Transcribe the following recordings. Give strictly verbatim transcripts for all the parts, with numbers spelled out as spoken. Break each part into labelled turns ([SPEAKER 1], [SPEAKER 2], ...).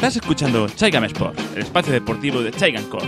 [SPEAKER 1] Estás escuchando Chaigam Sport, el espacio deportivo de Chaigam Corp.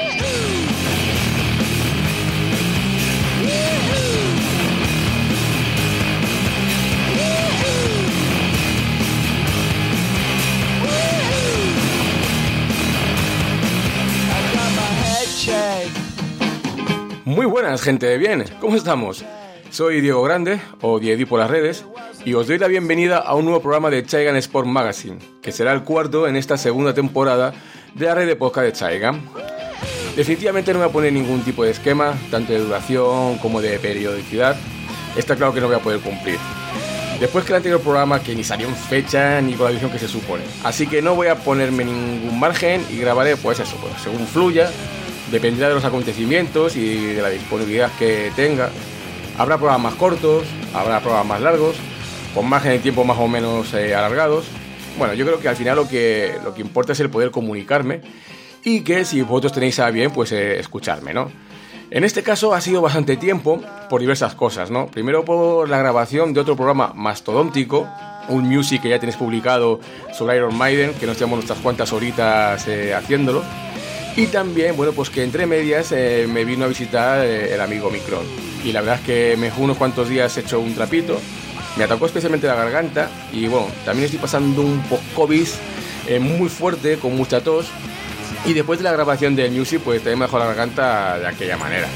[SPEAKER 2] Muy buenas, gente de bien, ¿cómo estamos? Soy Diego Grande, o Diedi por las redes, y os doy la bienvenida a un nuevo programa de Chaigam Sport Magazine, que será el cuarto en esta segunda temporada de la red de podcast de Chaigam. Definitivamente no voy a poner ningún tipo de esquema, tanto de duración como de periodicidad. Está claro que no voy a poder cumplir. Después que el anterior programa que ni salió en fecha ni con la edición que se supone. Así que no voy a ponerme ningún margen y grabaré pues eso, pues, según fluya. Dependerá de los acontecimientos y de la disponibilidad que tenga. Habrá programas más cortos, habrá programas más largos, con margen de tiempo más o menos eh, alargados. Bueno, yo creo que al final lo que, lo que importa es el poder comunicarme y que si vosotros tenéis a bien, pues eh, escucharme, ¿no? En este caso ha sido bastante tiempo por diversas cosas, ¿no? Primero por la grabación de otro programa mastodóntico, un music que ya tenéis publicado sobre Iron Maiden, que nos llevamos nuestras cuantas horitas eh, haciéndolo. Y también, bueno, pues que entre medias eh, me vino a visitar eh, el amigo Micron. Y la verdad es que me dejó unos cuantos días hecho un trapito. Me atacó especialmente la garganta. Y bueno, también estoy pasando un post-COVID eh, muy fuerte, con mucha tos. Y después de la grabación del music, pues también me dejó la garganta de aquella manera.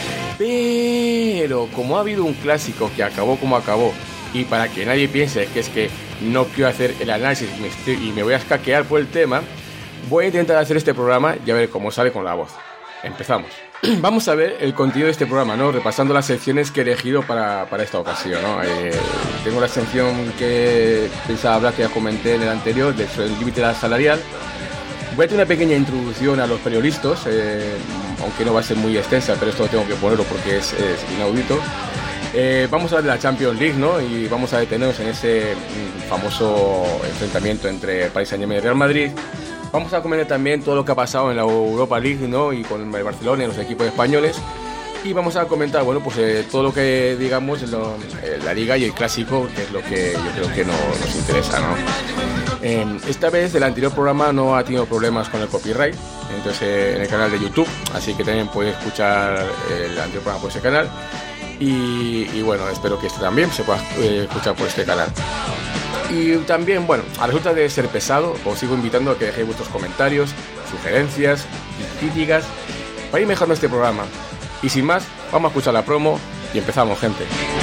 [SPEAKER 2] Pero como ha habido un clásico que acabó como acabó, y para que nadie piense que es que no quiero hacer el análisis y me, estoy, y me voy a escaquear por el tema, voy a intentar hacer este programa y a ver cómo sale con la voz. Empezamos. Vamos a ver el contenido de este programa, ¿no? Repasando las secciones que he elegido para, para esta ocasión, ¿no? Eh, tengo la sección que pensaba hablar, que ya comenté en el anterior, de el límite salarial. Voy a tener una pequeña introducción a los periodistas, eh, aunque no va a ser muy extensa, pero esto tengo que ponerlo porque es, es inaudito. Eh, vamos a hablar de la Champions League, ¿no? Y vamos a detenernos en ese mm, famoso enfrentamiento entre Paris Saint-Germain y Real Madrid. Vamos a comentar también todo lo que ha pasado en la Europa League, ¿no? Y con el Barcelona y los equipos españoles. Y vamos a comentar, bueno, pues eh, todo lo que digamos en lo, eh, la Liga y el Clásico, que es lo que yo creo que no, nos interesa, ¿no? Eh, esta vez el anterior programa no ha tenido problemas con el copyright, entonces eh, en el canal de YouTube, así que también puedes escuchar el anterior programa por ese canal. Y, y bueno, espero que este también se pueda eh, escuchar por este canal. Y también, bueno, a resulta de ser pesado, os sigo invitando a que dejéis vuestros comentarios, sugerencias y críticas para ir mejorando este programa. Y sin más, vamos a escuchar la promo y empezamos, gente.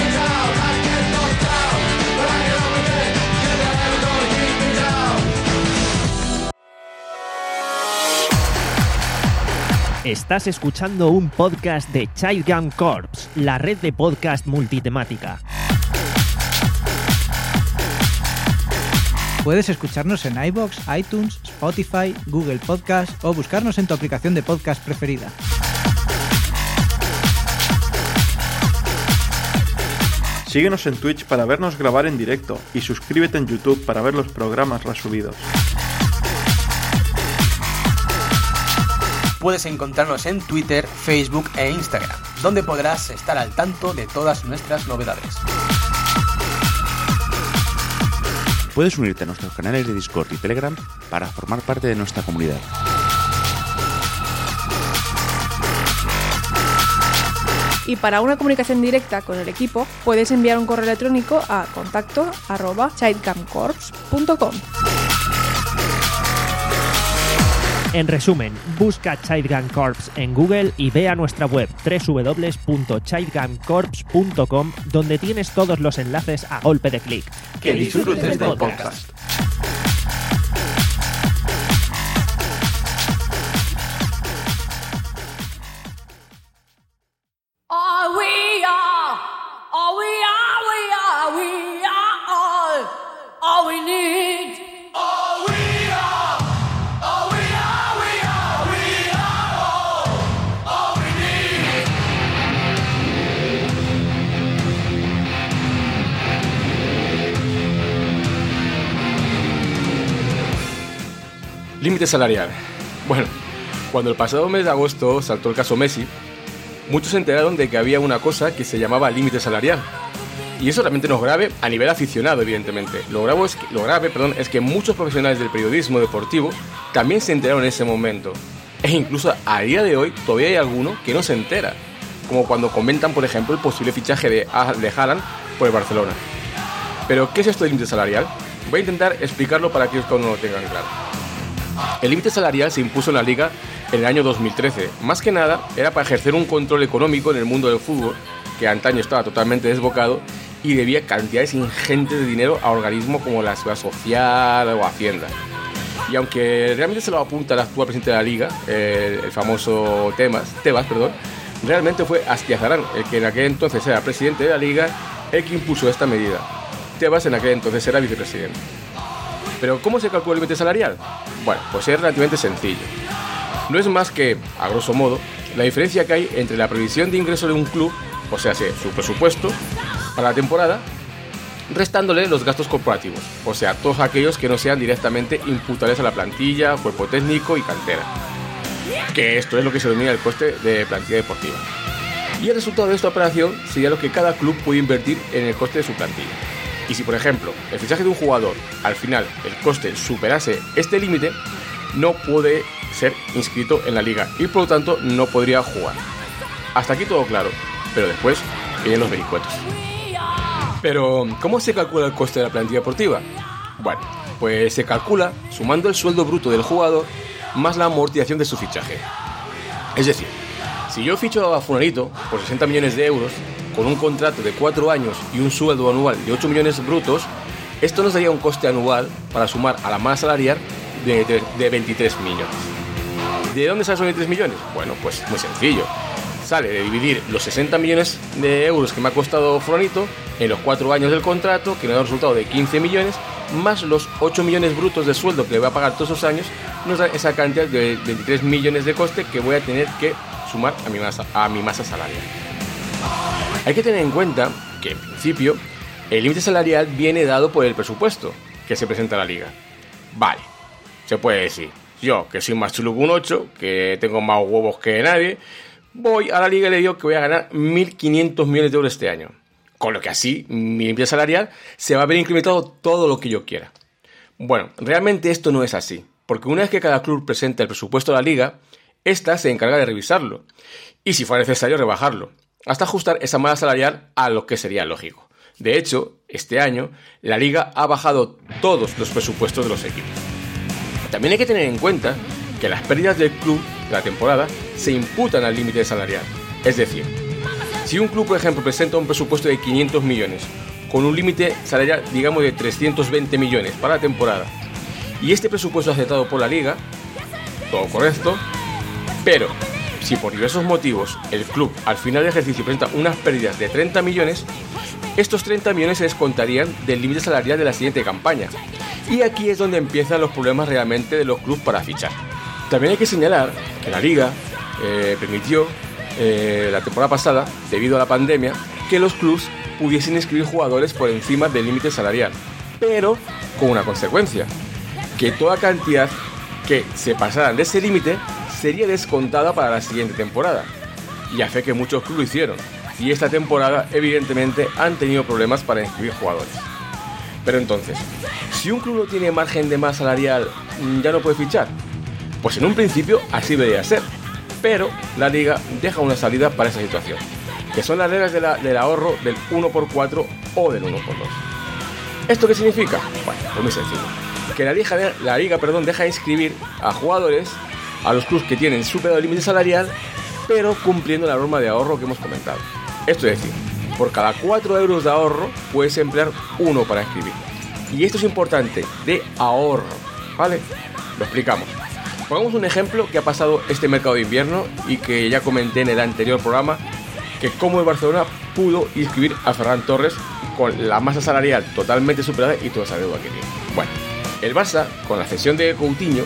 [SPEAKER 3] Estás escuchando un podcast de Chaigam Corp, la red de podcast multitemática.
[SPEAKER 4] Puedes escucharnos en iVoox, iTunes, Spotify, Google Podcast o buscarnos en tu aplicación de podcast preferida.
[SPEAKER 5] Síguenos en Twitch para vernos grabar en directo y suscríbete en YouTube para ver los programas resubidos.
[SPEAKER 6] Puedes encontrarnos en Twitter, Facebook e Instagram, donde podrás estar al tanto de todas nuestras novedades.
[SPEAKER 1] Puedes unirte a nuestros canales de Discord y Telegram para formar parte de nuestra comunidad.
[SPEAKER 7] Y para una comunicación directa con el equipo, puedes enviar un correo electrónico a contacto arroba chaidgamcorps punto com.
[SPEAKER 3] En resumen, busca Chaigam Corps en Google y ve a nuestra web doble u doble u doble u punto chaidgamcorps punto com, donde tienes todos los enlaces a golpe de clic.
[SPEAKER 5] Que disfrutes del podcast.
[SPEAKER 8] Oh, we are, oh, we are, we are, we are all, all we need. Oh, we are, oh, we are, we are, we are all, all we need.
[SPEAKER 2] Límite salarial. Bueno, cuando el pasado mes de agosto saltó el caso Messi, muchos se enteraron de que había una cosa que se llamaba límite salarial. Y eso realmente no es grave a nivel aficionado, evidentemente. Lo grave, es que, lo grave perdón, es que muchos profesionales del periodismo deportivo también se enteraron en ese momento. E incluso a día de hoy todavía hay alguno que no se entera. Como cuando comentan, por ejemplo, el posible fichaje de, de Haaland por el Barcelona. Pero, ¿qué es esto del límite salarial? Voy a intentar explicarlo para que ustedes no lo tengan claro. El límite salarial se impuso en la Liga en el año dos mil trece. Más que nada, era para ejercer un control económico en el mundo del fútbol, que antaño estaba totalmente desbocado y debía cantidades ingentes de dinero a organismos como la Seguridad Social o Hacienda. Y aunque realmente se lo apunta el actual presidente de la Liga, el, el famoso Tebas, Tebas, perdón, realmente fue Astiazarán, el que en aquel entonces era presidente de la Liga, el que impulsó esta medida. Tebas en aquel entonces era vicepresidente. Pero ¿cómo se calcula el límite salarial? Bueno, pues es relativamente sencillo. No es más que, a grosso modo, la diferencia que hay entre la previsión de ingreso de un club, o sea, su presupuesto, para la temporada, restándole los gastos corporativos, o sea, todos aquellos que no sean directamente imputables a la plantilla, cuerpo técnico y cantera. Que esto es lo que se denomina el coste de plantilla deportiva. Y el resultado de esta operación sería lo que cada club puede invertir en el coste de su plantilla. Y si, por ejemplo, el fichaje de un jugador, al final el coste superase este límite, no puede ser inscrito en la liga y por lo tanto no podría jugar. Hasta aquí todo claro, pero después vienen los vericuetos. Pero, ¿cómo se calcula el coste de la plantilla deportiva? Bueno, pues se calcula sumando el sueldo bruto del jugador más la amortización de su fichaje. Es decir, si yo ficho a Fulanito por sesenta millones de euros, con un contrato de cuatro años y un sueldo anual de ocho millones brutos, esto nos daría un coste anual para sumar a la masa salarial de, de, de veintitrés millones. ¿De dónde salen esos veintitrés millones? Bueno, pues muy sencillo. Sale de dividir los sesenta millones de euros que me ha costado Fulanito en los cuatro años del contrato, que me da un resultado de quince millones, más los ocho millones brutos de sueldo que le voy a pagar todos esos años, nos da esa cantidad de veintitrés millones de coste que voy a tener que sumar a mi masa, a mi masa salarial. Hay que tener en cuenta que, en principio, el límite salarial viene dado por el presupuesto que se presenta a la liga. Vale, se puede decir, yo que soy más chulo que un ocho, que tengo más huevos que nadie, voy a la liga y le digo que voy a ganar mil quinientos millones de euros este año. Con lo que así, mi límite salarial se va a ver incrementado todo lo que yo quiera. Bueno, realmente esto no es así, porque una vez que cada club presenta el presupuesto a la liga, ésta se encarga de revisarlo, y si fuera necesario rebajarlo, hasta ajustar esa masa salarial a lo que sería lógico. De hecho, este año, la Liga ha bajado todos los presupuestos de los equipos. También hay que tener en cuenta que las pérdidas del club de la temporada se imputan al límite salarial. Es decir, si un club, por ejemplo, presenta un presupuesto de quinientos millones, con un límite salarial, digamos, de trescientos veinte millones para la temporada, y este presupuesto es aceptado por la Liga, todo correcto, pero si por diversos motivos el club al final del ejercicio presenta unas pérdidas de treinta millones, estos treinta millones se descontarían del límite salarial de la siguiente campaña. Y aquí es donde empiezan los problemas realmente de los clubes para fichar. También hay que señalar que la Liga eh, permitió eh, la temporada pasada, debido a la pandemia, que los clubes pudiesen inscribir jugadores por encima del límite salarial, pero con una consecuencia, que toda cantidad que se pasaran de ese límite sería descontada para la siguiente temporada, y a fe que muchos clubes lo hicieron, y esta temporada evidentemente han tenido problemas para inscribir jugadores. Pero entonces, si un club no tiene margen de masa salarial, ¿ya no puede fichar? Pues en un principio así debería ser, pero la Liga deja una salida para esa situación, que son las reglas de la, del ahorro del uno por cuatro o del uno por dos. ¿Esto qué significa? Bueno, pues muy sencillo, que la Liga, la Liga perdón, deja inscribir a jugadores a los clubes que tienen superado el límite salarial, pero cumpliendo la norma de ahorro que hemos comentado. Esto es decir, por cada cuatro euros de ahorro puedes emplear uno para inscribir. Y esto es importante, de ahorro, ¿vale? Lo explicamos. Pongamos un ejemplo que ha pasado este mercado de invierno y que ya comenté en el anterior programa, que cómo el Barcelona pudo inscribir a Ferran Torres con la masa salarial totalmente superada y toda esa deuda que tiene. Bueno, el Barça, con la cesión de Coutinho,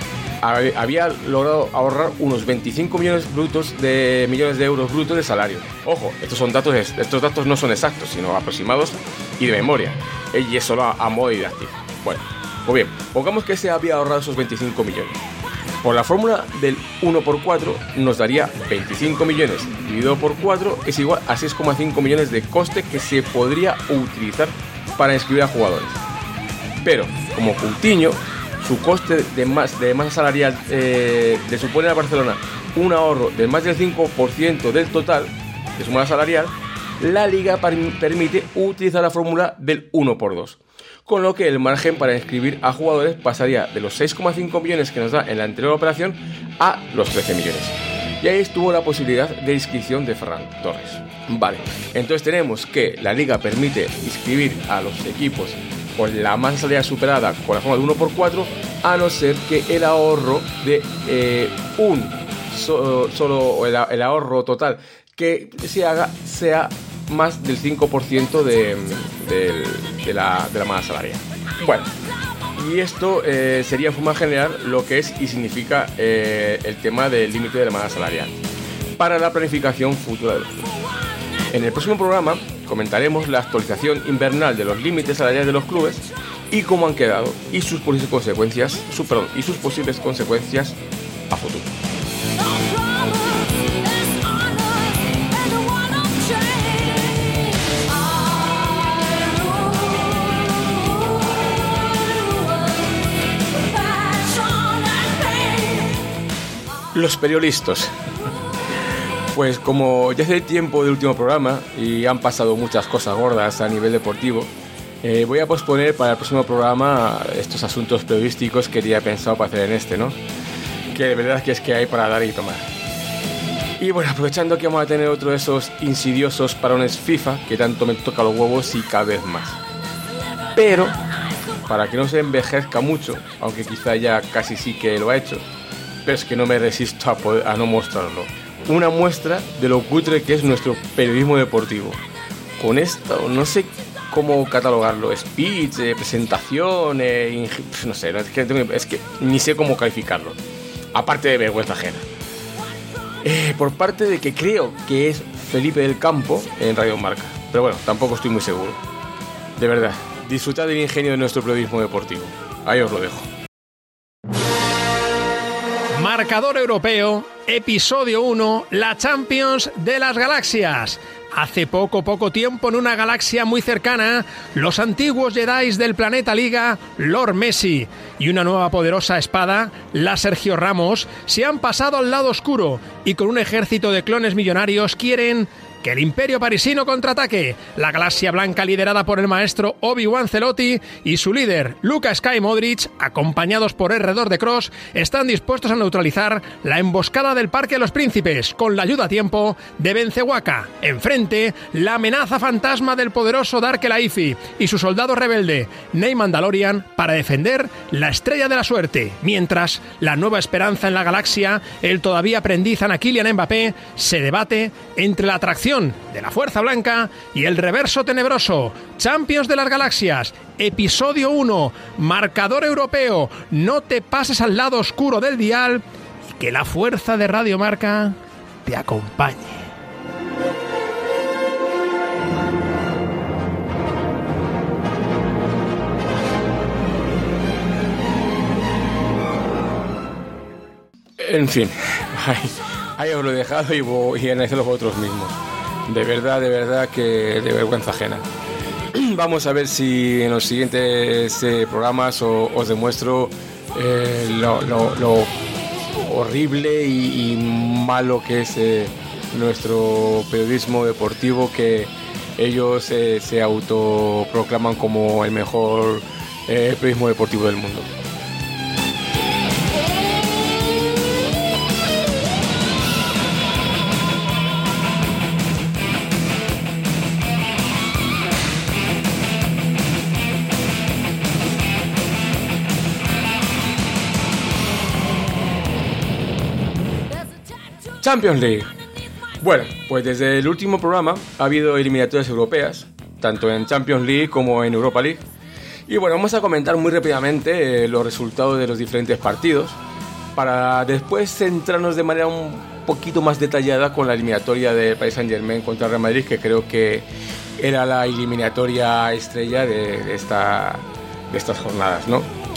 [SPEAKER 2] había logrado ahorrar unos veinticinco millones brutos de millones de euros brutos de salario. Ojo, estos son datos, estos datos no son exactos, sino aproximados y de memoria. Y es solo a, a modo didáctico. Bueno, pues bien, pongamos que se había ahorrado esos veinticinco millones. Por la fórmula del uno por cuatro nos daría veinticinco millones dividido por cuatro es igual a seis coma cinco millones de coste que se podría utilizar para inscribir a jugadores. Pero, como Coutinho, su coste de, más, de masa salarial eh, le supone a Barcelona un ahorro de más del cinco por ciento del total de su masa salarial, la Liga permite utilizar la fórmula del uno por dos. Con lo que el margen para inscribir a jugadores pasaría de los seis coma cinco millones que nos da en la anterior operación a los trece millones. Y ahí estuvo la posibilidad de inscripción de Ferran Torres. Vale, entonces tenemos que la Liga permite inscribir a los equipos con la masa salarial superada con la forma de uno por cuatro, a no ser que el ahorro de eh, un so, solo el, el ahorro total que se haga sea más del cinco por ciento de, de, de, la, de la masa salarial. Bueno, y esto eh, sería en forma general lo que es y significa eh, el tema del límite de la masa salarial para la planificación futura del club. En el próximo programa comentaremos la actualización invernal de los límites salariales de los clubes y cómo han quedado y sus posibles consecuencias, su, perdón, y sus posibles consecuencias a futuro. Los periodistas. Pues como ya hace tiempo del último programa y han pasado muchas cosas gordas a nivel deportivo, eh, voy a posponer para el próximo programa estos asuntos periodísticos que tenía pensado para hacer en este, ¿no? Que de verdad que es que hay para dar y tomar. Y bueno, aprovechando que vamos a tener otro de esos insidiosos parones FIFA que tanto me toca los huevos y cada vez más. Pero, para que no se envejezca mucho, aunque quizá ya casi sí que lo ha hecho, pero es que no me resisto a, poder, a no mostrarlo. Una muestra de lo cutre que es nuestro periodismo deportivo. Con esto, no sé cómo catalogarlo, speech, eh, presentación, eh, ing- no sé, no, es, que, es que ni sé cómo calificarlo. Aparte de vergüenza ajena. Eh, por parte de que creo que es Felipe del Campo en Radio Marca. Pero bueno, tampoco estoy muy seguro. De verdad, disfrutad del ingenio de nuestro periodismo deportivo. Ahí os lo dejo.
[SPEAKER 9] Marcador Europeo, episodio uno, la Champions de las Galaxias. Hace poco, poco tiempo, en una galaxia muy cercana, los antiguos Jedis del planeta Liga, Lord Messi, y una nueva poderosa espada, la Sergio Ramos, se han pasado al lado oscuro y con un ejército de clones millonarios quieren que el imperio parisino contraataque. La galaxia blanca, liderada por el maestro Obi-Wan Celotti y su líder Luka Sky Modric, acompañados por R dos de Cross, están dispuestos a neutralizar la emboscada del Parque de los Príncipes con la ayuda a tiempo de Benzewaka. Enfrente, la amenaza fantasma del poderoso Dark Elaifi y su soldado rebelde Ney Mandalorian para defender la estrella de la suerte. Mientras, la nueva esperanza en la galaxia, el todavía aprendiz Kylian Mbappé, se debate entre la atracción de la Fuerza Blanca y el reverso tenebroso. Champions de las Galaxias, episodio uno, marcador europeo. No te pases al lado oscuro del dial y que la fuerza de Radio Marca te acompañe.
[SPEAKER 2] En fin, ahí, ahí os lo he dejado y, voy, y analizarlo vosotros mismos. De verdad, de verdad que de vergüenza ajena. Vamos a ver si en los siguientes eh, programas o, os demuestro eh, lo, lo, lo horrible y, y malo que es eh, nuestro periodismo deportivo, que ellos eh, se autoproclaman como el mejor eh, periodismo deportivo del mundo. Champions League. Bueno, pues desde el último programa ha habido eliminatorias europeas, tanto en Champions League como en Europa League. Y bueno, vamos a comentar muy rápidamente eh, los resultados de los diferentes partidos, para después centrarnos de manera un poquito más detallada con la eliminatoria del Paris Saint-Germain contra el Real Madrid, que creo que era la eliminatoria estrella de, de, esta, de estas jornadas, ¿no?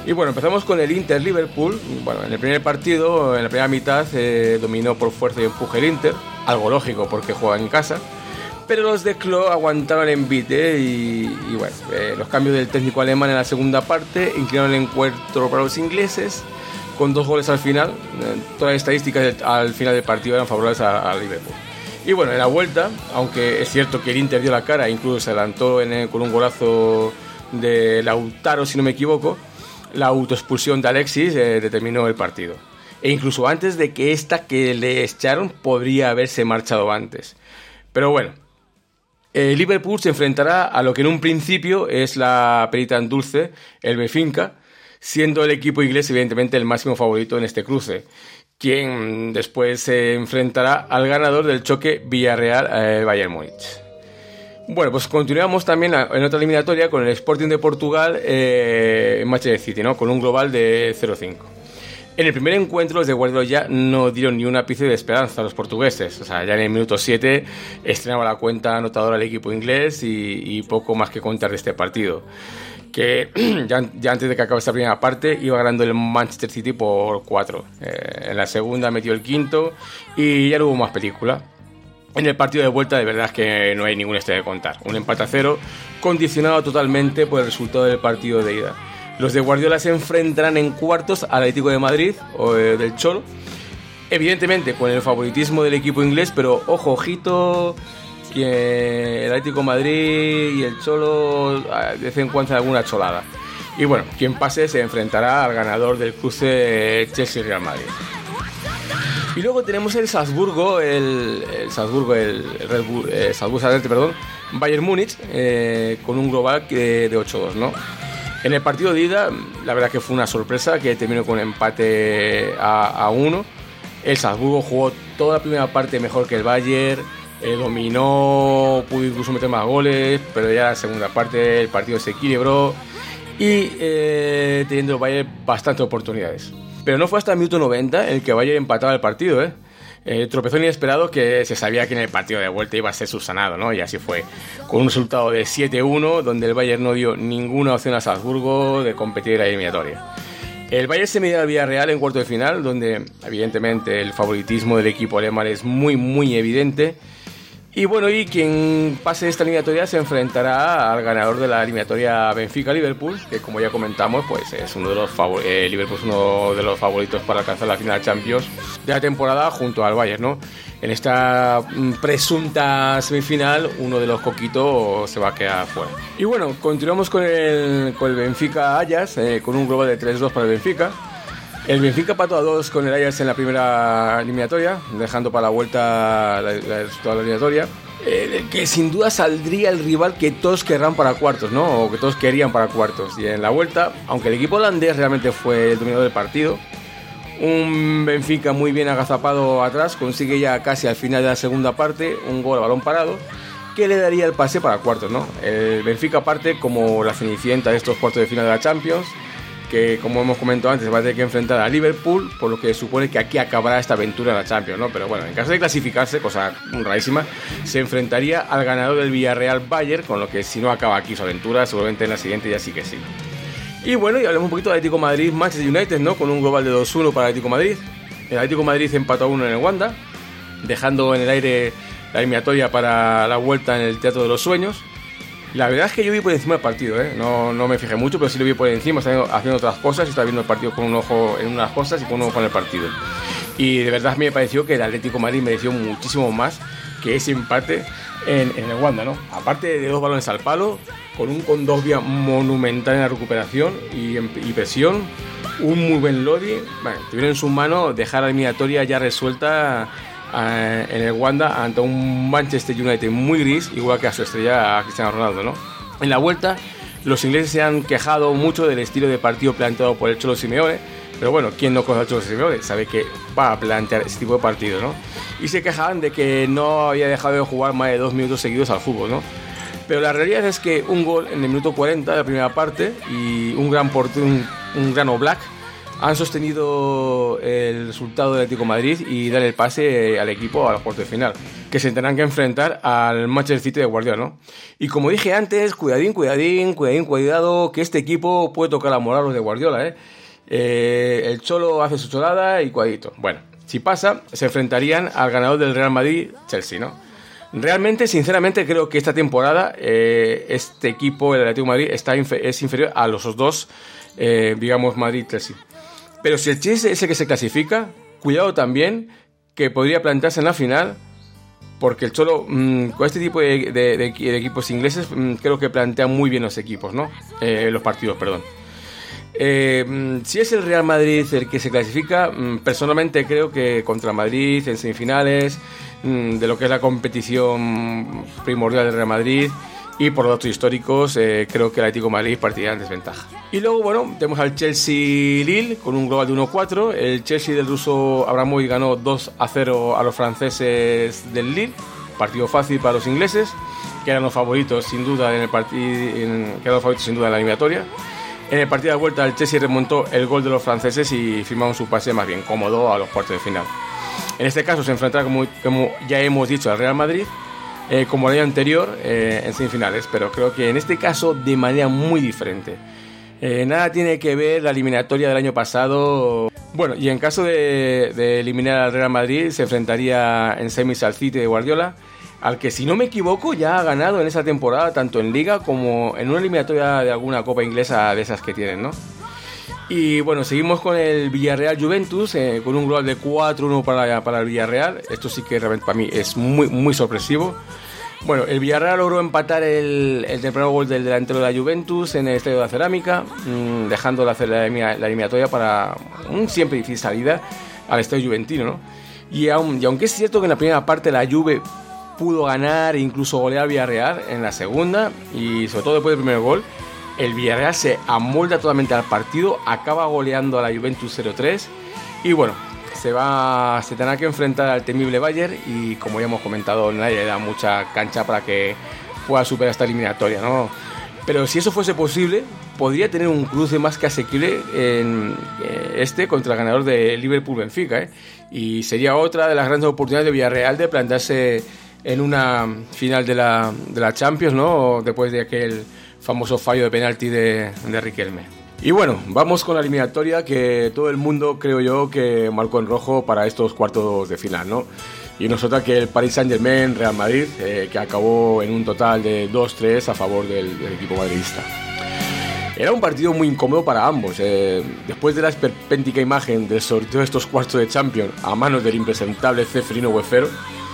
[SPEAKER 2] Y bueno, empezamos con el Inter-Liverpool. Bueno, en el primer partido, en la primera mitad, eh, dominó por fuerza y empuje el Inter, algo lógico porque juega en casa. Pero los de Klopp aguantaron el envite y, y bueno, eh, los cambios del técnico alemán en la segunda parte inclinaron el encuentro para los ingleses, con dos goles al final. Eh, todas las estadísticas al final del partido eran favorables a, a Liverpool. Y bueno, en la vuelta, aunque es cierto que el Inter dio la cara, incluso se adelantó en el, con un golazo de Lautaro, si no me equivoco, la autoexpulsión de Alexis eh, determinó el partido. E incluso antes de que esta que le echaron podría haberse marchado antes. Pero bueno, eh, Liverpool se enfrentará a lo que en un principio es la perita en dulce, el Benfica, siendo el equipo inglés evidentemente el máximo favorito en este cruce, quien después se enfrentará al ganador del choque Villarreal-Bayern Múnich. Bueno, pues continuamos también en otra eliminatoria con el Sporting de Portugal eh, en Manchester City, ¿no? Con un global de cero cinco. En el primer encuentro los de Guardiola ya no dieron ni un ápice de esperanza a los portugueses. O sea, ya en el minuto siete estrenaba la cuenta anotadora el equipo inglés y, y poco más que contar de este partido. Que ya, ya antes de que acabe esta primera parte iba ganando el Manchester City por cuatro. Eh, en la segunda metió el quinto y ya no hubo más película. En el partido de vuelta de verdad es que no hay ninguna historia de contar. Un empate a cero condicionado totalmente por el resultado del partido de ida. Los de Guardiola se enfrentarán en cuartos al Atlético de Madrid o eh, del Cholo. Evidentemente con el favoritismo del equipo inglés, pero ojo, ojito, que el Atlético de Madrid y el Cholo de vez en cuando hacen alguna cholada. Y bueno, quien pase se enfrentará al ganador del cruce Chelsea-Real Madrid. Y luego tenemos el Salzburgo, el, el Salzburgo, el, el Red Bull, eh, Salzburgo, perdón, Bayern Múnich, eh, con un global de, de ocho dos, ¿no? En el partido de ida, la verdad que fue una sorpresa, que terminó con un empate a uno. El Salzburgo jugó toda la primera parte mejor que el Bayern, eh, dominó, pudo incluso meter más goles, pero ya en la segunda parte el partido se equilibró y eh, teniendo el Bayern bastantes oportunidades. Pero no fue hasta el minuto noventa el que Bayern empataba el partido, ¿eh? Eh, tropezó inesperado que se sabía que en el partido de vuelta iba a ser subsanado, ¿no? Y así fue, con un resultado de siete uno, donde el Bayern no dio ninguna opción a Salzburgo de competir en la eliminatoria. El Bayern se medirá al Villarreal en cuarto de final, donde evidentemente el favoritismo del equipo alemán es muy muy evidente. Y bueno, y quien pase esta eliminatoria se enfrentará al ganador de la eliminatoria Benfica-Liverpool, que como ya comentamos, pues es uno de los favor- eh, Liverpool es uno de los favoritos para alcanzar la final de Champions de la temporada junto al Bayern, ¿no? En esta presunta semifinal, uno de los coquitos se va a quedar fuera. Y bueno, continuamos con el, con el Benfica-Ajax, eh, con un global de tres dos para el Benfica. El Benfica empató a dos con el Ajax en la primera eliminatoria, dejando para la vuelta la, la, toda la eliminatoria. Eh, que sin duda saldría el rival que todos querrán para cuartos, ¿no? O que todos querían para cuartos. Y en la vuelta, aunque el equipo holandés realmente fue el dominador del partido, un Benfica muy bien agazapado atrás consigue ya casi al final de la segunda parte un gol a balón parado que le daría el pase para cuartos, ¿no? El Benfica parte como la cenicienta de estos cuartos de final de la Champions, que como hemos comentado antes va a tener que enfrentar a Liverpool, por lo que supone que aquí acabará esta aventura en la Champions, ¿no? Pero bueno, en caso de clasificarse, cosa rarísima, se enfrentaría al ganador del Villarreal Bayern, con lo que si no acaba aquí su aventura, seguramente en la siguiente ya sí que sí. Y bueno, y hablemos un poquito de Atlético Madrid Manchester United, ¿no? Con un global de dos uno para el Atlético Madrid. El Atlético Madrid empató a uno en el Wanda, dejando en el aire la eliminatoria para la vuelta en el Teatro de los Sueños. La verdad es que yo vi por encima del partido, ¿eh? No, no me fijé mucho, pero sí lo vi por encima, estaba haciendo otras cosas y estaba viendo el partido con un ojo en unas cosas y con un ojo en el partido. Y de verdad me pareció que el Atlético de Madrid mereció muchísimo más que ese empate en, en el Wanda, ¿no? Aparte de dos balones al palo, con un Condovia monumental en la recuperación y, y presión, un muy buen Lodi, bueno, tuvieron en su mano dejar la eliminatoria ya resuelta en el Wanda ante un Manchester United muy gris, igual que a su estrella a Cristiano Ronaldo, ¿no? En la vuelta los ingleses se han quejado mucho del estilo de partido planteado por el Cholo Simeone, pero bueno, ¿quién no conoce al Cholo Simeone? Sabe que va a plantear ese tipo de partido, ¿no? Y se quejaban de que no había dejado de jugar más de dos minutos seguidos al fútbol, ¿no? Pero la realidad es que un gol en el minuto cuarenta de la primera parte y un gran portero, un, un gran Oblak han sostenido el resultado del Atlético de Madrid y dan el pase al equipo a la cuarta de final. que se tendrán que enfrentar al Manchester City de Guardiola, ¿no? Y como dije antes, cuidadín, cuidadín, cuidadín, cuidado, que este equipo puede tocar la moral a los de Guardiola, ¿eh? Eh, el Cholo hace su cholada y cuadrito. Bueno, si pasa, se enfrentarían al ganador del Real Madrid-Chelsea, ¿no? Realmente, sinceramente, creo que esta temporada eh, este equipo, el Atlético de Madrid, está infer- es inferior a los dos, eh, digamos, Madrid-Chelsea. Pero si el Chelsea es el que se clasifica, cuidado también que podría plantarse en la final, porque el Cholo, mmm, con este tipo de, de, de, de equipos ingleses, mmm, creo que plantean muy bien los equipos, ¿no? Eh, los partidos, perdón. Eh, si es el Real Madrid el que se clasifica, mmm, personalmente creo que contra Madrid en semifinales, mmm, de lo que es la competición primordial del Real Madrid y por los datos históricos, eh, creo que el Atlético de Madrid partiría en desventaja. Y luego, bueno, tenemos al Chelsea-Lille con un global de uno cuatro. El Chelsea del ruso Abramovich ganó dos a cero a los franceses del Lille. Partido fácil para los ingleses, que eran los favoritos sin duda en el partido, que eran los favoritos sin duda en la eliminatoria. En el partido de vuelta, el Chelsea remontó el gol de los franceses y firmaron su pase más bien cómodo a los cuartos de final. En este caso se enfrentará, como, como ya hemos dicho, al Real Madrid, eh, como el año anterior, eh, en semifinales, pero creo que en este caso de manera muy diferente. Eh, nada tiene que ver la eliminatoria del año pasado. Bueno, y en caso de, de eliminar al Real Madrid, se enfrentaría en semis al City de Guardiola, al que, si no me equivoco, ya ha ganado en esa temporada, tanto en Liga como en una eliminatoria de alguna copa inglesa de esas que tienen, ¿no? Y bueno, seguimos con el Villarreal-Juventus, eh, con un global de cuatro uno para, para el Villarreal. Esto sí que realmente para mí es muy, muy sorpresivo. Bueno, el Villarreal logró empatar el, el temprano gol del delantero de la Juventus en el Estadio de la Cerámica, mmm, dejando la, la, la eliminatoria para un siempre difícil salida al Estadio Juventino, ¿no? Y, aun, y aunque es cierto que en la primera parte la Juve pudo ganar e incluso golear al Villarreal, en la segunda, y sobre todo después del primer gol, el Villarreal se amolda totalmente al partido, acaba goleando a la Juventus cero tres, y bueno, se va se tendrá que enfrentar al temible Bayern, y como ya hemos comentado, nadie le da mucha cancha para que pueda superar esta eliminatoria, ¿no? Pero si eso fuese posible, podría tener un cruce más que asequible en eh, este contra el ganador de Liverpool-Benfica, ¿eh? Y sería otra de las grandes oportunidades de Villarreal de plantarse en una final de la, de la Champions, ¿no? Después de aquel famoso fallo de penalti de, de Riquelme. Y bueno, vamos con la eliminatoria que todo el mundo, creo yo, que marcó en rojo para estos cuartos de final, ¿no? Y no es otra que el Paris Saint-Germain Real Madrid, eh, que acabó en un total de dos tres a favor del, del equipo madridista. Era un partido muy incómodo para ambos. Eh, después de la esperpéntica imagen del sorteo de estos cuartos de Champions a manos del impresentable Ceferino Huefero,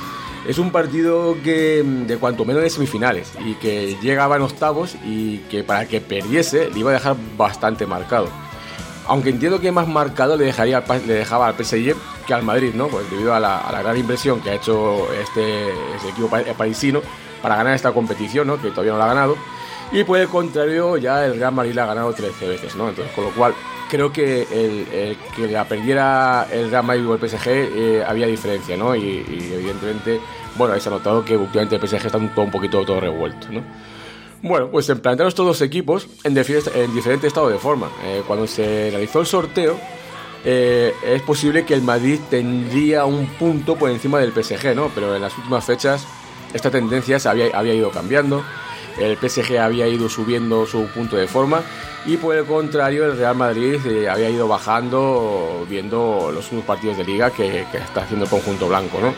[SPEAKER 2] es un partido que, de cuanto menos de semifinales, y que llegaba en octavos y que para que perdiese le iba a dejar bastante marcado. Aunque entiendo que más marcado le, dejaría, le dejaba al P S G que al Madrid, ¿no? Pues debido a la, a la gran inversión que ha hecho este, este equipo parisino para ganar esta competición, ¿no? Que todavía no la ha ganado. Y por el contrario, ya el Real Madrid la ha ganado trece veces, ¿no? Entonces, con lo cual, creo que el, el que la perdiera el Real Madrid o el P S G eh, había diferencia, ¿no? Y, y evidentemente, bueno, ahí se ha notado que últimamente el P S G está un, todo, un poquito todo revuelto, ¿no? Bueno, pues se plantearon estos dos equipos en, en diferente estado de forma. Eh, cuando se realizó el sorteo, eh, es posible que el Madrid tendría un punto por encima del P S G, ¿no? Pero en las últimas fechas esta tendencia se había, había ido cambiando. El P S G había ido subiendo su punto de forma y por el contrario el Real Madrid eh, había ido bajando viendo los últimos partidos de Liga que, que está haciendo el conjunto blanco, ¿no?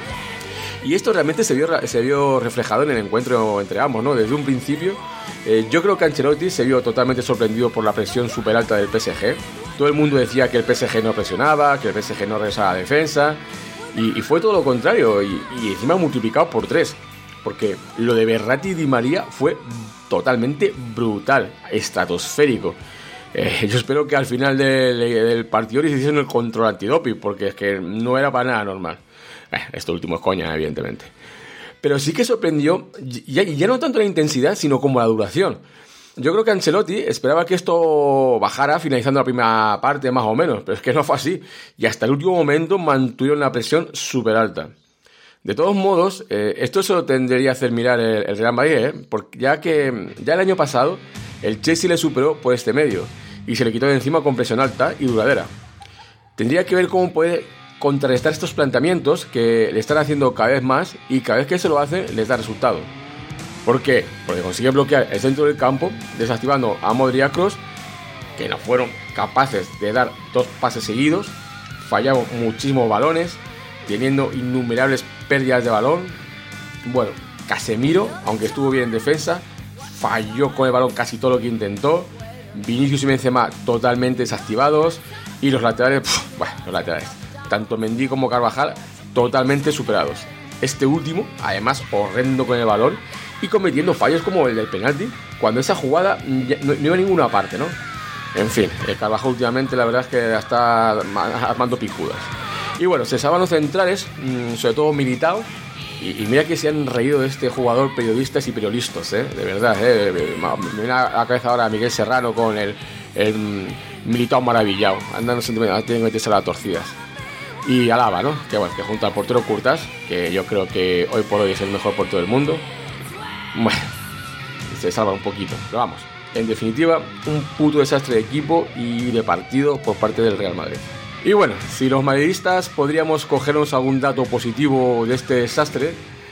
[SPEAKER 2] Y esto realmente se vio, se vio reflejado en el encuentro entre ambos, ¿no? Desde un principio, eh, yo creo que Ancelotti se vio totalmente sorprendido por la presión súper alta del P S G. Todo el mundo decía que el P S G no presionaba, que el P S G no regresaba a la defensa, y, y fue todo lo contrario, y, y encima multiplicado por tres, porque lo de Verratti y Di María fue totalmente brutal, estratosférico. Eh, yo espero que al final del, del partido les hicieron el control antidoping, porque es que no era para nada normal. Eh, esto último es coña, evidentemente. Pero sí que sorprendió, ya, ya no tanto la intensidad, sino como la duración. Yo creo que Ancelotti esperaba que esto bajara finalizando la primera parte, más o menos, pero es que no fue así. Y hasta el último momento mantuvieron la presión súper alta. De todos modos, eh, esto se lo tendría a hacer mirar el, el Real Madrid, ¿eh? Porque ya que ya el año pasado el Chelsea le superó por este medio y se le quitó de encima con presión alta y duradera. Tendría que ver cómo puede contrarrestar estos planteamientos que le están haciendo cada vez más, y cada vez que se lo hace les da resultado. ¿Por qué? Porque consigue bloquear el centro del campo, desactivando a Modric y a Kroos, que no fueron capaces de dar dos pases seguidos, fallaron muchísimos balones, teniendo innumerables pérdidas de balón. Bueno, Casemiro, aunque estuvo bien en defensa, falló con el balón casi todo lo que intentó. Vinicius y Benzema totalmente desactivados, y los laterales, pff, bueno, los laterales, tanto Mendy como Carvajal, totalmente superados. Este último, además, horrendo con el balón y cometiendo fallos como el del penalti, cuando esa jugada no, no iba a ninguna parte, ¿no? En fin, el Carvajal últimamente la verdad es que está armando picudas. Y bueno, se salvan los centrales, sobre todo Militao, y, y mira que se han reído de este jugador, periodistas y periodistas, ¿eh? De verdad, ¿eh? Me viene a la cabeza ahora Miguel Serrano con el, el Militao maravillado, andan tienen que meterse a las torcidas. Y Alaba, ¿no? Que bueno, que junto al portero Courtois, que yo creo que hoy por hoy es el mejor portero del mundo, bueno, se salva un poquito, pero vamos, en definitiva, un puto desastre de equipo y de partido por parte del Real Madrid. Y bueno, si los madridistas podríamos cogernos algún dato positivo de este desastre,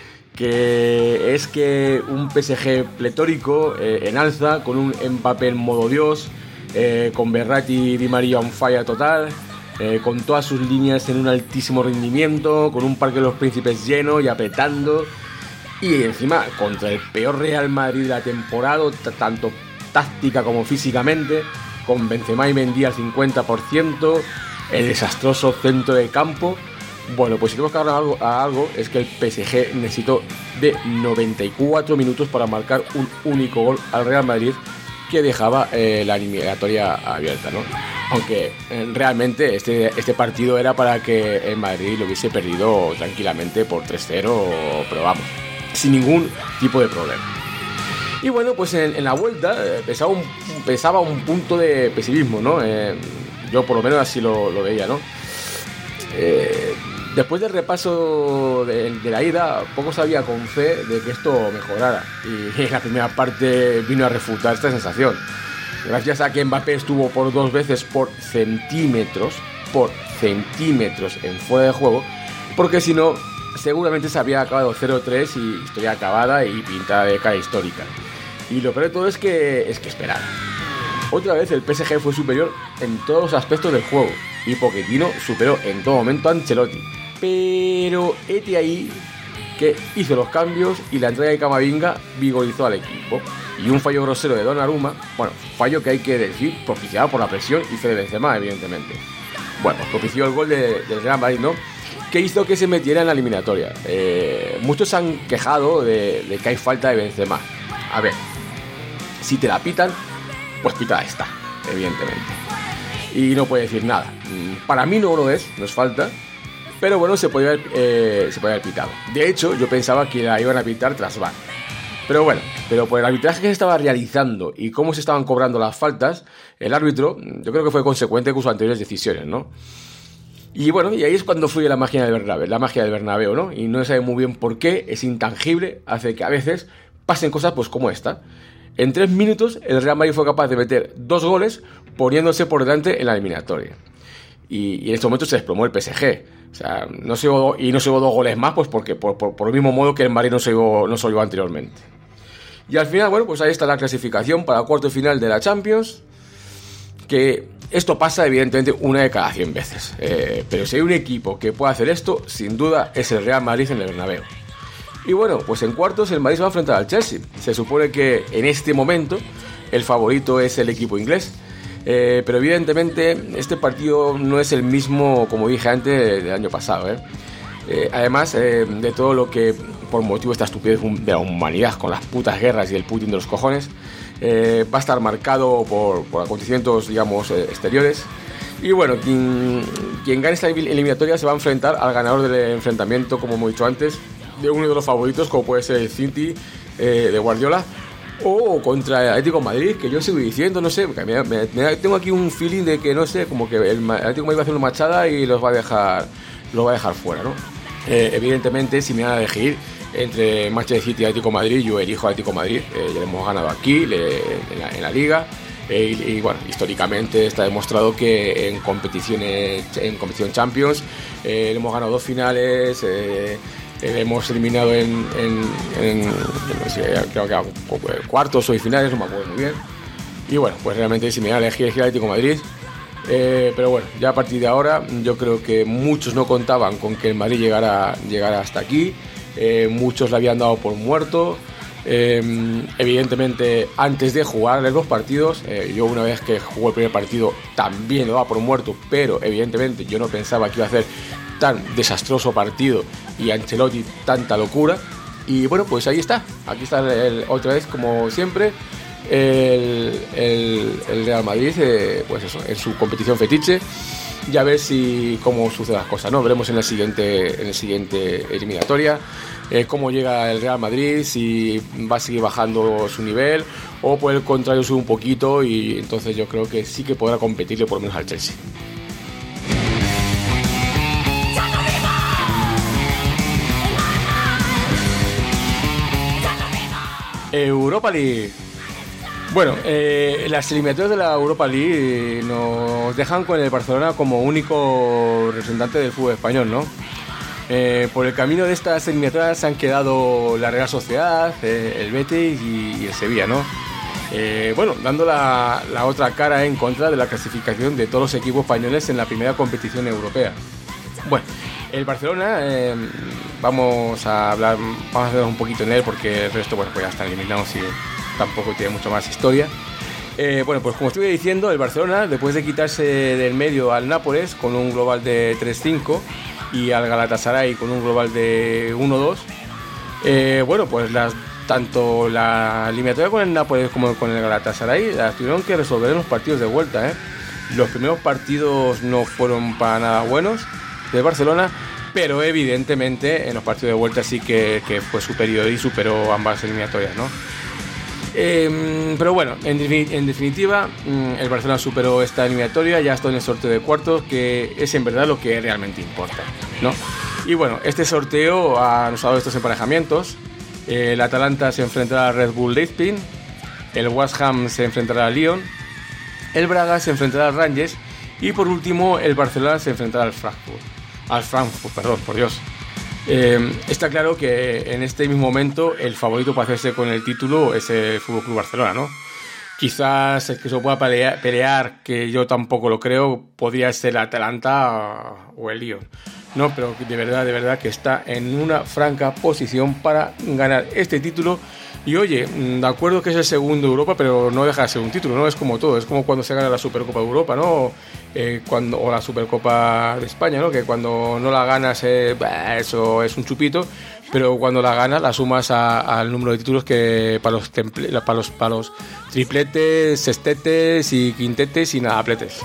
[SPEAKER 2] que es que un P S G pletórico, eh, en alza, con un Mbappé en modo Dios, eh, con Verratti y Di María on fire total, eh, con todas sus líneas en un altísimo rendimiento, con un Parque de los Príncipes lleno y apretando, y encima contra el peor Real Madrid de la temporada, t- tanto táctica como físicamente, con Benzema y Mendy al cincuenta por ciento, el desastroso centro de campo. Bueno, pues si tenemos que hablar algo, a algo, es que el P S G necesitó de noventa y cuatro minutos para marcar un único gol al Real Madrid, que dejaba eh, la eliminatoria abierta, ¿no? Aunque eh, realmente este, este partido era para que el Madrid lo hubiese perdido tranquilamente por tres cero, pero vamos, sin ningún tipo de problema. Y bueno, pues en, en la vuelta eh, pesaba, un, pesaba un punto de pesimismo, ¿no? Eh, yo por lo menos así lo, lo veía, ¿no? Eh, después del repaso de, de la ida, poco sabía con fe de que esto mejorara, y, y la primera parte vino a refutar esta sensación. Gracias a que Mbappé estuvo por dos veces por centímetros, por centímetros en fuera de juego, porque si no, seguramente se había acabado cero tres y historia acabada y pintada de cara histórica. Y lo peor de todo es que es que esperar. Otra vez el P S G fue superior en todos los aspectos del juego, y Pochettino superó en todo momento a Ancelotti. Pero este ahí que hizo los cambios, y la entrega de Camavinga vigorizó al equipo. Y un fallo grosero de Donnarumma, bueno, fallo que hay que decir propiciado por la presión y fe de Benzema, evidentemente. Bueno, pues propició el gol de, del Real Madrid, ¿no? Que hizo que se metiera en la eliminatoria. Eh, muchos se han quejado de, de que hay falta de Benzema. A ver, si te la pitan, pues pitada está, evidentemente. Y no puede decir nada. Para mí no lo es, no es falta, pero bueno, se podía haber, eh, se podía haber pitado. De hecho, yo pensaba que la iban a pitar tras V A R. Pero bueno, pero por el arbitraje que se estaba realizando y cómo se estaban cobrando las faltas, el árbitro, yo creo que fue consecuente con sus anteriores decisiones, ¿no? Y bueno, y ahí es cuando fluye la magia del Bernabéu, la magia del Bernabéu, ¿no? Y no se sabe muy bien por qué, es intangible, hace que a veces pasen cosas pues como esta. En tres minutos el Real Madrid fue capaz de meter dos goles poniéndose por delante en la eliminatoria. Y, y en este momento se desplomó el P S G. O sea, no se llevó, y no se llevó dos goles más, pues porque por, por, por el mismo modo que el Madrid no se llevó, no se llevó anteriormente. Y al final, bueno, pues ahí está la clasificación para el cuarto final de la Champions. Que esto pasa evidentemente una de cada cien veces. Eh, pero si hay un equipo que puede hacer esto, sin duda es el Real Madrid en el Bernabéu. Y bueno, pues en cuartos el Madrid se va a enfrentar al Chelsea. Se supone que en este momento el favorito es el equipo inglés. Eh, pero evidentemente este partido no es el mismo, como dije antes, del año pasado, ¿eh? Eh, además eh, de todo lo que, por motivo de esta estupidez de la humanidad con las putas guerras y el Putin de los cojones, eh, va a estar marcado por, por acontecimientos, digamos, eh, exteriores. Y bueno, quien, quien gane esta eliminatoria se va a enfrentar al ganador del enfrentamiento, como hemos dicho antes, de uno de los favoritos, como puede ser el City eh, de Guardiola, o contra el Atlético de Madrid, que yo sigo diciendo, no sé, me, me, me, tengo aquí un feeling de que, no sé, como que el Atlético de Madrid va a hacer una machada y los va a dejar, los va a dejar fuera, ¿no? Eh, evidentemente, si me van a elegir entre Manchester City y Atlético de Madrid, yo elijo Atlético de Madrid. Eh, ya le hemos ganado aquí le, en, la, en la Liga, Eh, y, y bueno, históricamente está demostrado que en competiciones, en competición Champions, eh, hemos ganado dos finales, eh, eh, hemos eliminado en, en, en no sé, creo que a cuartos o finales, no me acuerdo muy bien. Y bueno, pues realmente si me iba a elegir el Atlético de Madrid. Eh, pero bueno, ya a partir de ahora yo creo que muchos no contaban con que el Madrid llegara, llegara hasta aquí, eh, muchos le habían dado por muerto, eh, evidentemente antes de jugar los partidos, eh, yo una vez que jugó el primer partido también lo daba por muerto, pero evidentemente yo no pensaba que iba a hacer tan desastroso partido y Ancelotti tanta locura, y bueno, pues ahí está, aquí está el, el, otra vez como siempre. El, el, el Real Madrid, eh, pues eso, en su competición fetiche, ya ver si cómo suceden las cosas, ¿no? Veremos en el siguiente, en el siguiente eliminatoria eh, cómo llega el Real Madrid, si va a seguir bajando su nivel o por el contrario sube un poquito, y entonces yo creo que sí que podrá competirle por lo menos al Chelsea. Europa League. Bueno, eh, las eliminatorias de la Europa League nos dejan con el Barcelona como único representante del fútbol español, ¿no? Eh, por el camino de estas eliminatorias se han quedado la Real Sociedad, eh, el Betis y, y el Sevilla, ¿no? Eh, bueno, dando la, la otra cara en contra de la clasificación de todos los equipos españoles en la primera competición europea. Bueno, el Barcelona, eh, vamos a hablar, vamos a hablar un poquito en él porque el resto, bueno, pues ya están eliminados y tampoco tiene mucho más historia. Eh, bueno, pues como estuve diciendo, el Barcelona, después de quitarse del medio al Nápoles con un global de tres cinco y al Galatasaray con un global de uno dos, eh, bueno, pues las, tanto la eliminatoria con el Nápoles como con el Galatasaray las tuvieron que resolver en los partidos de vuelta, ¿eh? Los primeros partidos no fueron para nada buenos de Barcelona, pero evidentemente en los partidos de vuelta sí que, que fue superior y superó ambas eliminatorias, ¿no? Eh, pero bueno, en, en definitiva, el Barcelona superó esta eliminatoria, ya está en el sorteo de cuartos, que es en verdad lo que realmente importa, ¿no? Y bueno, este sorteo ha, nos ha dado estos emparejamientos. Eh, el Atalanta se enfrentará al Red Bull Leipzig, el West Ham se enfrentará al Lyon, el Braga se enfrentará al Rangers y por último el Barcelona se enfrentará al Frankfurt, al Frankfurt, perdón, por Dios. Eh, está claro que en este mismo momento el favorito para hacerse con el título es el F C Barcelona, ¿no? Quizás el que se pueda pelear, pelear, que yo tampoco lo creo, podría ser el Atalanta o el Lyon, ¿no? Pero de verdad, de verdad que está en una franca posición para ganar este título. Y oye, de acuerdo que es el segundo de Europa, pero no deja de ser un título, ¿no? Es como todo, es como cuando se gana la Supercopa de Europa, ¿no? Eh, cuando, o la Supercopa de España, ¿no? Que cuando no la ganas, eh, bah, eso es un chupito, pero cuando la ganas la sumas a, al número de títulos que para los, temple, para los, para los tripletes, sextetes y quintetes y nadapletes.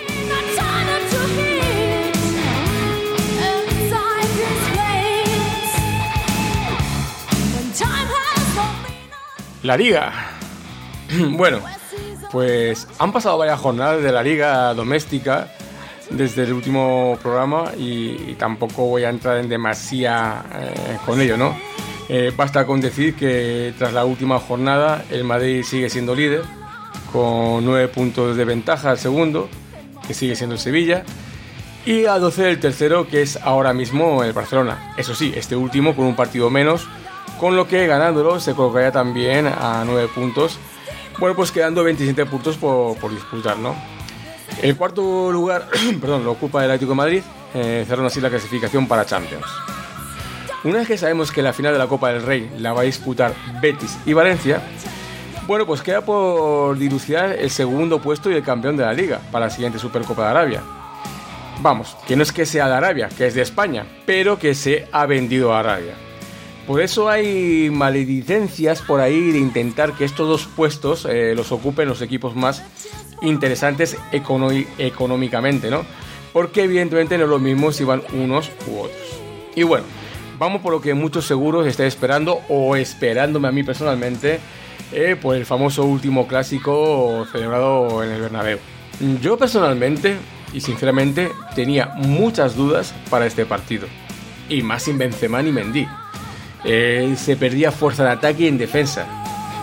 [SPEAKER 2] La Liga. Bueno, pues han pasado varias jornadas de la Liga doméstica desde el último programa y, y tampoco voy a entrar en demasía eh, con ello, ¿no? Eh, basta con decir que tras la última jornada el Madrid sigue siendo líder con nueve puntos de ventaja al segundo, que sigue siendo el Sevilla, y a doce el tercero, que es ahora mismo el Barcelona. Eso sí, este último con un partido menos, con lo que ganándolo se colocaría también a nueve puntos. Bueno, pues quedando veintisiete puntos por, por disputar, ¿no? El cuarto lugar, perdón, lo ocupa el Atlético de Madrid, eh, cerrando así la clasificación para Champions. Una vez que sabemos que la final de la Copa del Rey la va a disputar Betis y Valencia, bueno, pues queda por dilucidar el segundo puesto y el campeón de la Liga para la siguiente Supercopa de Arabia. Vamos, que no es que sea de Arabia, que es de España, pero que se ha vendido a Arabia. Por eso hay maledicencias por ahí de intentar que estos dos puestos eh, los ocupen los equipos más interesantes econo- económicamente, ¿no? Porque evidentemente no es lo mismo si van unos u otros. Y bueno, vamos por lo que muchos seguros estáis esperando o esperándome a mí personalmente eh, por el famoso último clásico celebrado en el Bernabéu. Yo personalmente y sinceramente tenía muchas dudas para este partido. Y más sin Benzema ni Mendy. Eh, se perdía fuerza en ataque y en defensa.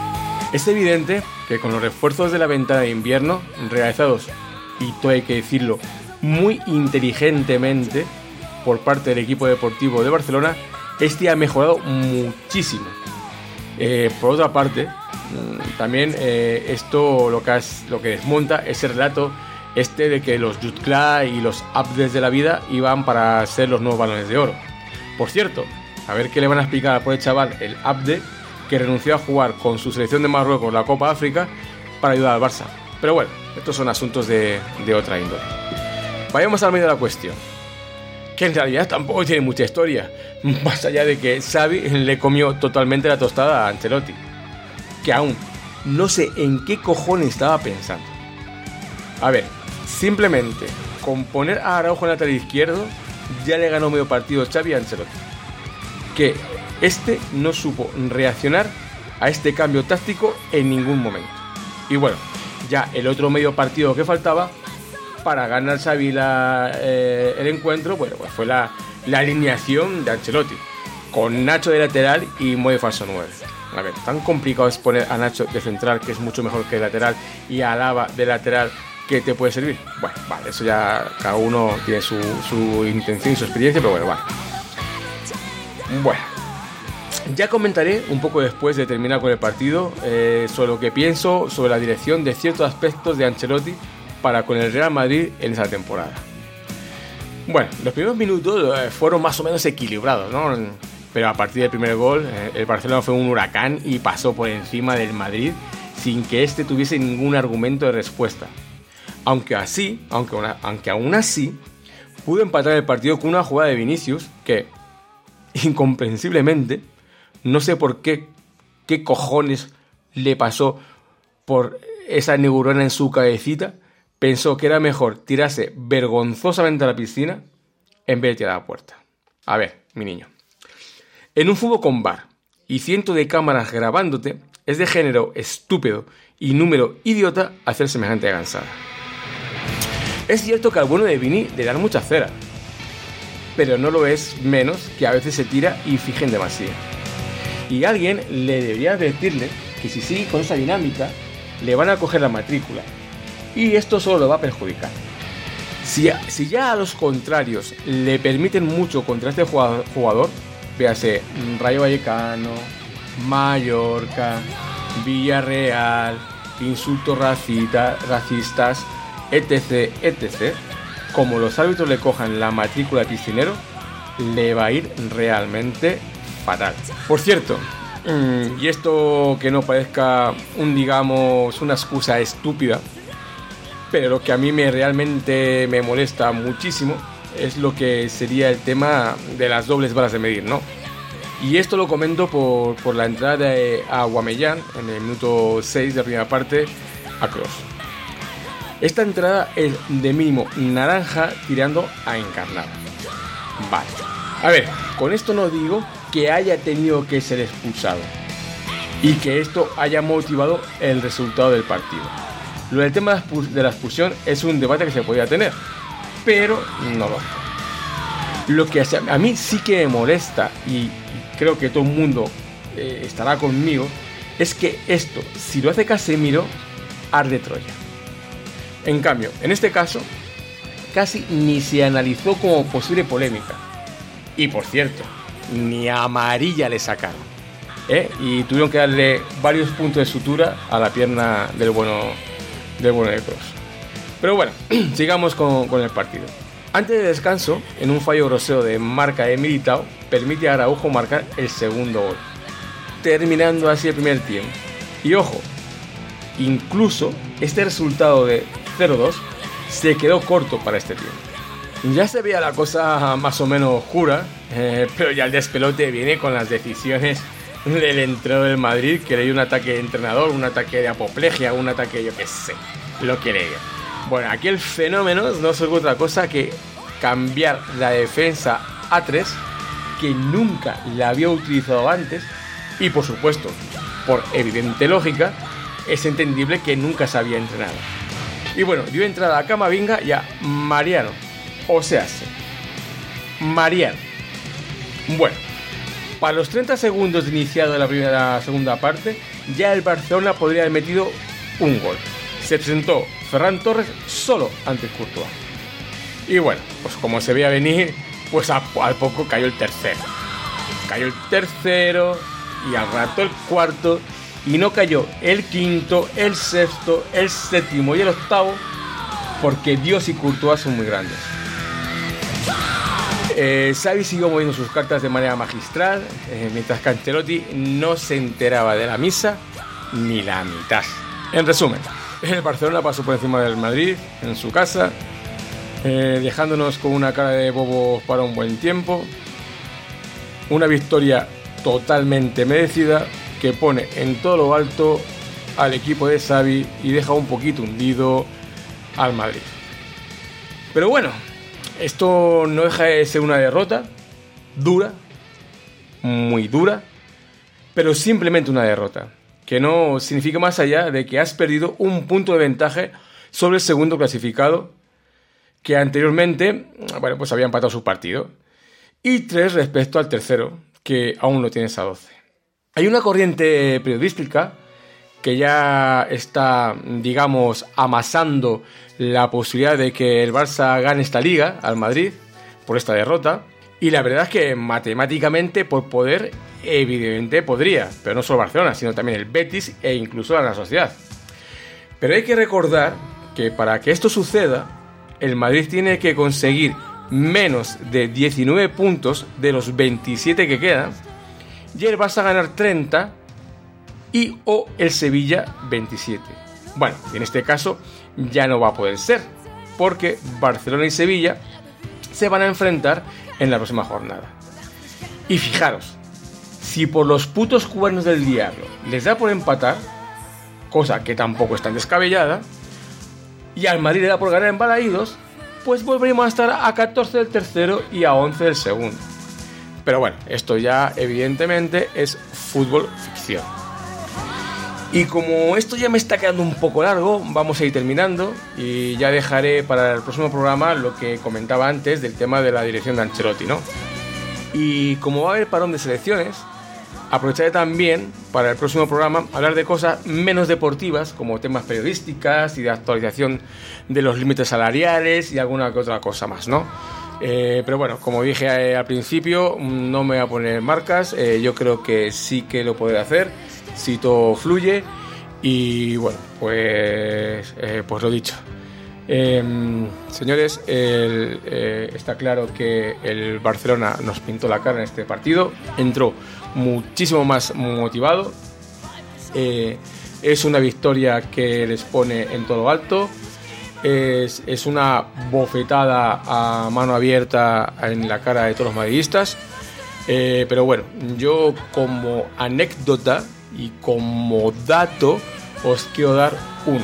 [SPEAKER 2] Es evidente que con los refuerzos de la ventana de invierno realizados, y todo hay que decirlo, muy inteligentemente por parte del equipo deportivo de Barcelona, este ha mejorado muchísimo. Eh, por otra parte, también eh, esto lo que, has, lo que desmonta ese relato este de que los Jutgla y los Abdes de la vida iban para ser los nuevos Balones de Oro. Por cierto, a ver qué le van a explicar a pobre chaval, el Abde, que renunció a jugar con su selección de Marruecos la Copa África para ayudar al Barça. Pero bueno, estos son asuntos de, de otra índole. Vayamos al medio de la cuestión, que en realidad tampoco tiene mucha historia, más allá de que Xavi le comió totalmente la tostada a Ancelotti, que aún no sé en qué cojones estaba pensando. A ver, simplemente con poner a Araujo en el lateral izquierdo ya le ganó medio partido Xavi a Ancelotti, que este no supo reaccionar a este cambio táctico en ningún momento. Y bueno, ya el otro medio partido que faltaba para ganar Xavi la, eh, el encuentro, bueno, pues fue la, la alineación de Ancelotti, con Nacho de lateral y Mo de falso nueve. A ver, tan complicado es poner a Nacho de central, que es mucho mejor que de lateral, y a Alaba de lateral, que te puede servir. Bueno, vale, eso ya cada uno tiene su, su intención y su experiencia, pero bueno, vale. Bueno, ya comentaré un poco después de terminar con el partido eh, sobre lo que pienso sobre la dirección de ciertos aspectos de Ancelotti para con el Real Madrid en esa temporada. Bueno, los primeros minutos eh, fueron más o menos equilibrados, ¿no? Pero a partir del primer gol, eh, el Barcelona fue un huracán y pasó por encima del Madrid sin que éste tuviese ningún argumento de respuesta. Aunque así, aunque, una, aunque aún así, pudo empatar el partido con una jugada de Vinicius que, incomprensiblemente, no sé por qué, qué cojones le pasó por esa neurona en su cabecita, pensó que era mejor tirarse vergonzosamente a la piscina en vez de tirar a la puerta. A ver, mi niño. En un fútbol con V A R y cientos de cámaras grabándote, es de género estúpido y número idiota hacer semejante gansada. Es cierto que al bueno de Vini le dan mucha cera, pero no lo es menos que a veces se tira y fija en demasía. Y alguien le debería advertirle que si sigue con esa dinámica, le van a coger la matrícula. Y esto solo lo va a perjudicar. Si, si ya a los contrarios le permiten mucho contra este jugador, véase Rayo Vallecano, Mallorca, Villarreal, insultos racita, racistas, etc, etc, como los árbitros le cojan la matrícula de piscinero, le va a ir realmente fatal. Por cierto, y esto que no parezca un, digamos, una excusa estúpida, pero lo que a mí me realmente me molesta muchísimo es lo que sería el tema de las dobles varas de medir, ¿no? Y esto lo comento por, por la entrada de Aubameyang en el minuto seis de la primera parte a Kroos. Esta entrada es de mínimo naranja tirando a encarnada. Vale. A ver, con esto no digo que haya tenido que ser expulsado y que esto haya motivado el resultado del partido. Lo del tema de la expulsión es un debate que se podía tener, pero no lo fue. Lo que a mí sí que me molesta, y creo que todo el mundo eh, estará conmigo, es que esto, si lo hace Casemiro, arde Troya. En cambio, en este caso, casi ni se analizó como posible polémica. Y por cierto, ni amarilla le sacaron, ¿eh? Y tuvieron que darle varios puntos de sutura a la pierna del bueno, del bueno de Kroos. Pero bueno, sigamos con, con el partido. Antes del descanso, en un fallo grosero de marca de Militao, permite a Araujo marcar el segundo gol, terminando así el primer tiempo. Y ojo, incluso este resultado de cero dos se quedó corto para este tiempo. Ya se veía la cosa más o menos oscura, eh, pero ya el despelote viene con las decisiones del entrenador del Madrid, que le dio un ataque de entrenador, un ataque de apoplejía, un ataque, yo qué sé, lo que le diga. Bueno, aquí el fenómeno no es otra cosa que cambiar la defensa a tres, que nunca la había utilizado antes, y por supuesto, por evidente lógica, es entendible que nunca se había entrenado. Y bueno, dio entrada a Camavinga y a Mariano. O sea, Mariano. Bueno, Para los treinta segundos de iniciado de la primera segunda parte, ya el Barcelona podría haber metido un gol. Se presentó Ferran Torres solo ante Courtois. Y bueno, pues como se veía venir, pues a, al poco cayó el tercero. Cayó el tercero y al rato el cuarto. Y no cayó el quinto, el sexto, el séptimo y el octavo, porque Dios y Courtois son muy grandes. Eh, Xavi siguió moviendo sus cartas de manera magistral, eh, mientras que Ancelotti no se enteraba de la misa ni la mitad. En resumen, el Barcelona pasó por encima del Madrid en su casa, eh, dejándonos con una cara de bobo para un buen tiempo. Una victoria totalmente merecida que pone en todo lo alto al equipo de Xavi y deja un poquito hundido al Madrid. Pero bueno, esto no deja de ser una derrota dura, muy dura, pero simplemente una derrota, que no significa más allá de que has perdido un punto de ventaja sobre el segundo clasificado, que anteriormente, bueno, pues había empatado su partido, y tres respecto al tercero, que aún lo tienes a doce. Hay una corriente periodística que ya está, digamos, amasando la posibilidad de que el Barça gane esta liga al Madrid por esta derrota. Y la verdad es que matemáticamente, por poder, evidentemente podría. Pero no solo Barcelona, sino también el Betis e incluso la Real Sociedad. Pero hay que recordar que para que esto suceda, el Madrid tiene que conseguir menos de diecinueve puntos de los veintisiete que quedan. Y el Barça ganar treinta y o el Sevilla veintisiete. Bueno, en este caso ya no va a poder ser, porque Barcelona y Sevilla se van a enfrentar en la próxima jornada. Y fijaros, si por los putos cuernos del diablo les da por empatar, cosa que tampoco es tan descabellada, y al Madrid le da por ganar en Balaídos, pues volveremos a estar a catorce del tercero y a once del segundo. Pero bueno, esto ya evidentemente es fútbol ficción. Y como esto ya me está quedando un poco largo, vamos a ir terminando y ya dejaré para el próximo programa lo que comentaba antes del tema de la dirección de Ancelotti, ¿no? Y como va a haber parón de selecciones, aprovecharé también para el próximo programa hablar de cosas menos deportivas, como temas periodísticas y de actualización de los límites salariales y alguna que otra cosa más, ¿no? Eh, pero bueno, como dije eh, al principio, no me voy a poner marcas, eh, yo creo que sí que lo podré hacer si todo fluye. Y bueno, pues, eh, pues lo dicho, eh, señores, el, eh, está claro que el Barcelona nos pintó la cara en este partido, entró muchísimo más motivado, eh, es una victoria que les pone en todo alto. Es, es una bofetada a mano abierta en la cara de todos los madridistas, eh, pero bueno, yo como anécdota y como dato os quiero dar uno.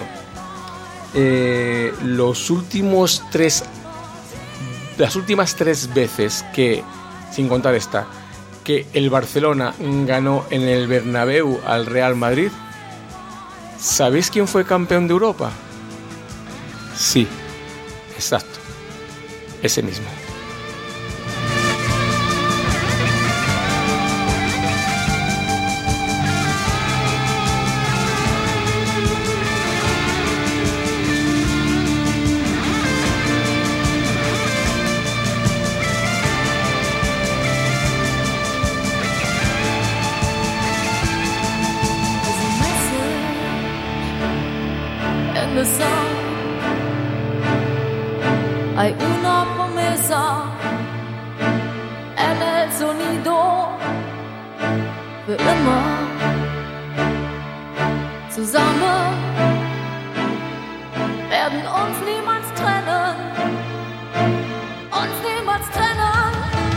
[SPEAKER 2] Eh, los últimos tres las últimas tres veces que, sin contar esta, que el Barcelona ganó en el Bernabéu al Real Madrid, ¿sabéis quién fue campeón de Europa? Sí, exacto, ese mismo.
[SPEAKER 8] Hay una promesa en el sonido für immer zusammen werden uns niemals trennen, uns niemals trennen.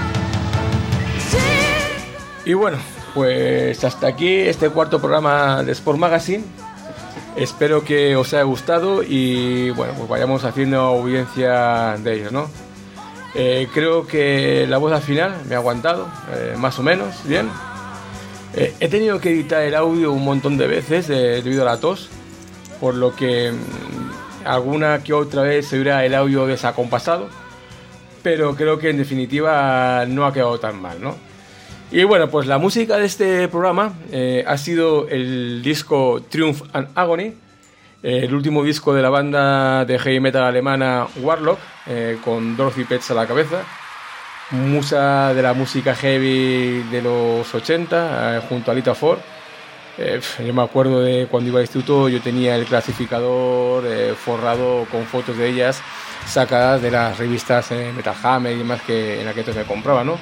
[SPEAKER 2] Y bueno, pues hasta aquí este cuarto programa de Sport Magazine. Espero que os haya gustado y bueno, pues vayamos haciendo audiencia de ellos, ¿no? Eh, creo que la voz al final me ha aguantado, eh, más o menos, bien. Eh, he tenido que editar el audio un montón de veces eh, debido a la tos, por lo que mmm, alguna que otra vez se oirá el audio desacompasado, pero creo que en definitiva no ha quedado tan mal, ¿no? Y bueno, pues la música de este programa eh, ha sido el disco Triumph and Agony, eh, el último disco de la banda de heavy metal alemana Warlock, eh, con Dorothy Petz a la cabeza, musa de la música heavy de los ochenta, eh, junto a Lita Ford. Eh, yo me acuerdo de cuando iba al instituto, yo tenía el clasificador eh, forrado con fotos de ellas sacadas de las revistas eh, Metal Hammer y demás que en aquel entonces me compraba, ¿no?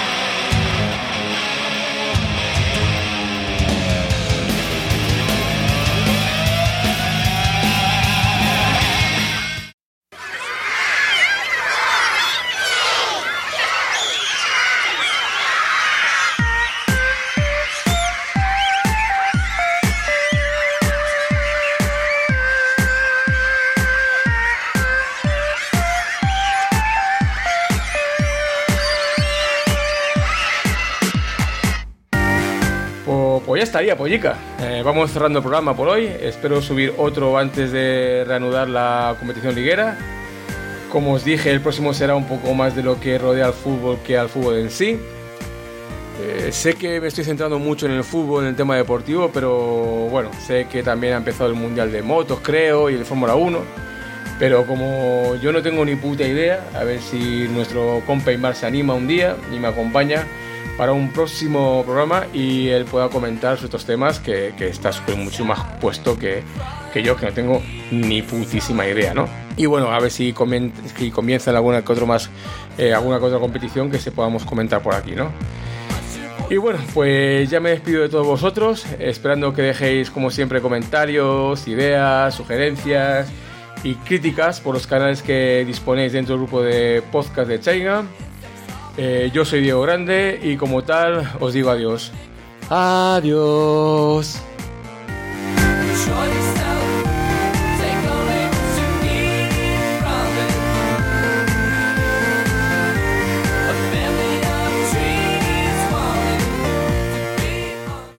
[SPEAKER 2] Pues ya estaría, pollica. Eh, vamos cerrando el programa por hoy. Espero subir otro antes de reanudar la competición liguera. Como os dije, el próximo será un poco más de lo que rodea al fútbol que al fútbol en sí. Eh, sé que me estoy centrando mucho en el fútbol, en el tema deportivo, pero bueno, sé que también ha empezado el Mundial de Motos, creo, y el Fórmula uno. Pero como yo no tengo ni puta idea, a ver si nuestro compa Imar se anima un día y me acompaña para un próximo programa y él pueda comentar otros temas que, que está súper mucho más puesto que, que yo, que no tengo ni putísima idea, ¿no? Y bueno, a ver si, comen, si comienza alguna que otro más, eh, alguna que otra competición que se podamos comentar por aquí, ¿no? Y bueno, pues ya me despido de todos vosotros, esperando que dejéis como siempre comentarios, ideas, sugerencias y críticas por los canales que disponéis dentro del grupo de podcast de Chaiga. Eh, yo soy Diego Grande y como tal os digo adiós. Adiós.